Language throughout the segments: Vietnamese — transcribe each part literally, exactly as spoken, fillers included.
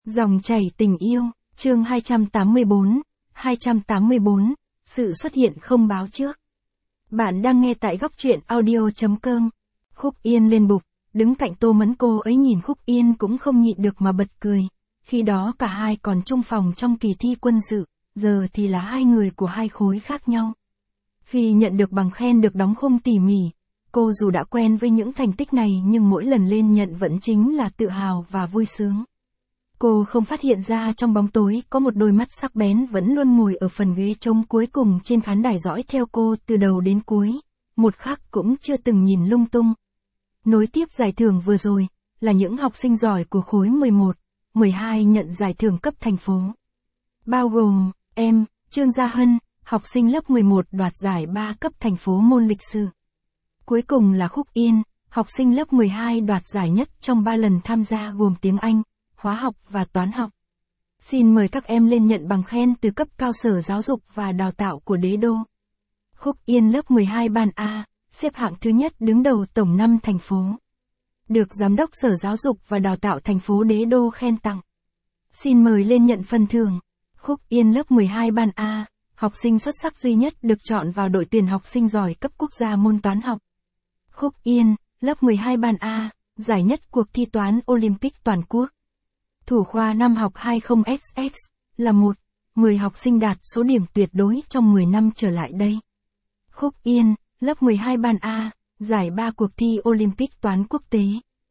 Dòng chảy tình yêu, chương hai trăm tám mươi bốn, hai trăm tám mươi bốn, sự xuất hiện không báo trước. Bạn đang nghe tại góc truyện audio.com. Khúc Yên lên bục, đứng cạnh Tô Mẫn, cô ấy nhìn Khúc Yên cũng không nhịn được mà bật cười. Khi đó cả hai còn chung phòng trong kỳ thi quân sự, giờ thì là hai người của hai khối khác nhau. Khi nhận được bằng khen được đóng khung tỉ mỉ, cô dù đã quen với những thành tích này nhưng mỗi lần lên nhận vẫn chính là tự hào và vui sướng. Cô không phát hiện ra trong bóng tối có một đôi mắt sắc bén vẫn luôn ngồi ở phần ghế trống cuối cùng trên khán đài dõi theo cô từ đầu đến cuối, một khắc cũng chưa từng nhìn lung tung. Nối tiếp giải thưởng vừa rồi, là những học sinh giỏi của khối mười một, mười hai nhận giải thưởng cấp thành phố. Bao gồm, em, Trương Gia Hân, học sinh lớp mười một đoạt giải ba cấp thành phố môn lịch sử. Cuối cùng là Khúc Yên, học sinh lớp mười hai đoạt giải nhất trong ba lần tham gia gồm tiếng Anh, hóa học và toán học. Xin mời các em lên nhận bằng khen từ cấp cao Sở Giáo dục và Đào tạo của Đế Đô. Khúc Yên lớp mười hai ban A, xếp hạng thứ nhất đứng đầu tổng năm thành phố. Được Giám đốc Sở Giáo dục và Đào tạo thành phố Đế Đô khen tặng. Xin mời lên nhận phần thưởng. Khúc Yên lớp mười hai ban A, học sinh xuất sắc duy nhất được chọn vào đội tuyển học sinh giỏi cấp quốc gia môn toán học. Khúc Yên, lớp mười hai ban A, giải nhất cuộc thi toán Olympic toàn quốc. Thủ khoa năm học hai không x x, là một, mười học sinh đạt số điểm tuyệt đối trong mười năm trở lại đây. Khúc Yên, lớp mười hai ban A, giải ba cuộc thi Olympic toán quốc tế.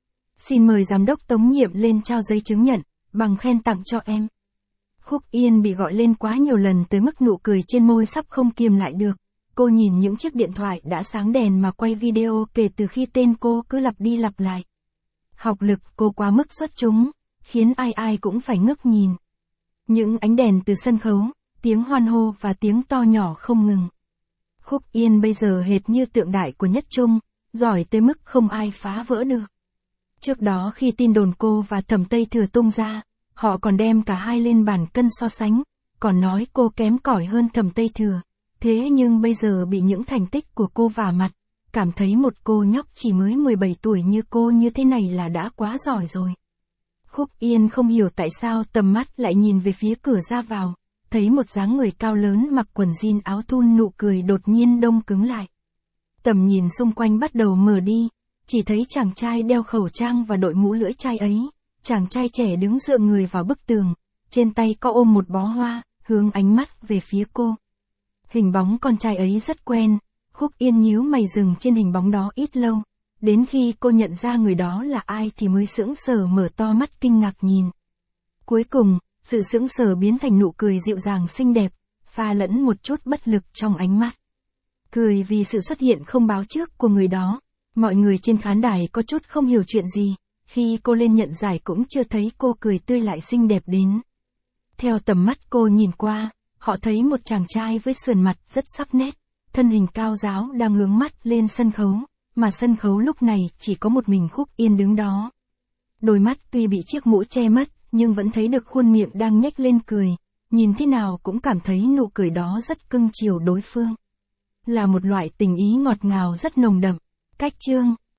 Xin mời Giám đốc Tống Nhiệm lên trao giấy chứng nhận, bằng khen tặng cho em. Khúc Yên bị gọi lên quá nhiều lần tới mức nụ cười trên môi sắp không kiềm lại được. Cô nhìn những chiếc điện thoại đã sáng đèn mà quay video kể từ khi tên cô cứ lặp đi lặp lại. Học lực cô quá mức xuất chúng, khiến ai ai cũng phải ngước nhìn. Những ánh đèn từ sân khấu, tiếng hoan hô và tiếng to nhỏ không ngừng. Khúc Yên bây giờ hệt như tượng đại của Nhất Trung, giỏi tới mức không ai phá vỡ được. Trước đó khi tin đồn cô và Thẩm Tây Thừa tung ra, họ còn đem cả hai lên bàn cân so sánh, còn nói cô kém cỏi hơn Thẩm Tây Thừa. Thế nhưng bây giờ bị những thành tích của cô vả mặt, cảm thấy một cô nhóc chỉ mới mười bảy tuổi như cô như thế này là đã quá giỏi rồi. Khúc Yên không hiểu tại sao tầm mắt lại nhìn về phía cửa ra vào, thấy một dáng người cao lớn mặc quần jean áo thun nụ cười đột nhiên đông cứng lại. Tầm nhìn xung quanh bắt đầu mờ đi, chỉ thấy chàng trai đeo khẩu trang và đội mũ lưỡi chai ấy, chàng trai trẻ đứng dựa người vào bức tường, trên tay có ôm một bó hoa, hướng ánh mắt về phía cô. Hình bóng con trai ấy rất quen, Khúc Yên nhíu mày dừng trên hình bóng đó ít lâu. Đến khi cô nhận ra người đó là ai thì mới sững sờ mở to mắt kinh ngạc nhìn. Cuối cùng, sự sững sờ biến thành nụ cười dịu dàng xinh đẹp, pha lẫn một chút bất lực trong ánh mắt. Cười vì sự xuất hiện không báo trước của người đó. Mọi người trên khán đài có chút không hiểu chuyện gì, khi cô lên nhận giải cũng chưa thấy cô cười tươi lại xinh đẹp đến. Theo tầm mắt cô nhìn qua, họ thấy một chàng trai với sườn mặt rất sắc nét, thân hình cao ráo đang hướng mắt lên sân khấu. Mà sân khấu lúc này chỉ có một mình Khúc Yên đứng đó. Đôi mắt tuy bị chiếc mũ che mất, nhưng vẫn thấy được khuôn miệng đang nhếch lên cười, nhìn thế nào cũng cảm thấy nụ cười đó rất cưng chiều đối phương. Là một loại tình ý ngọt ngào rất nồng đậm. Cách chương,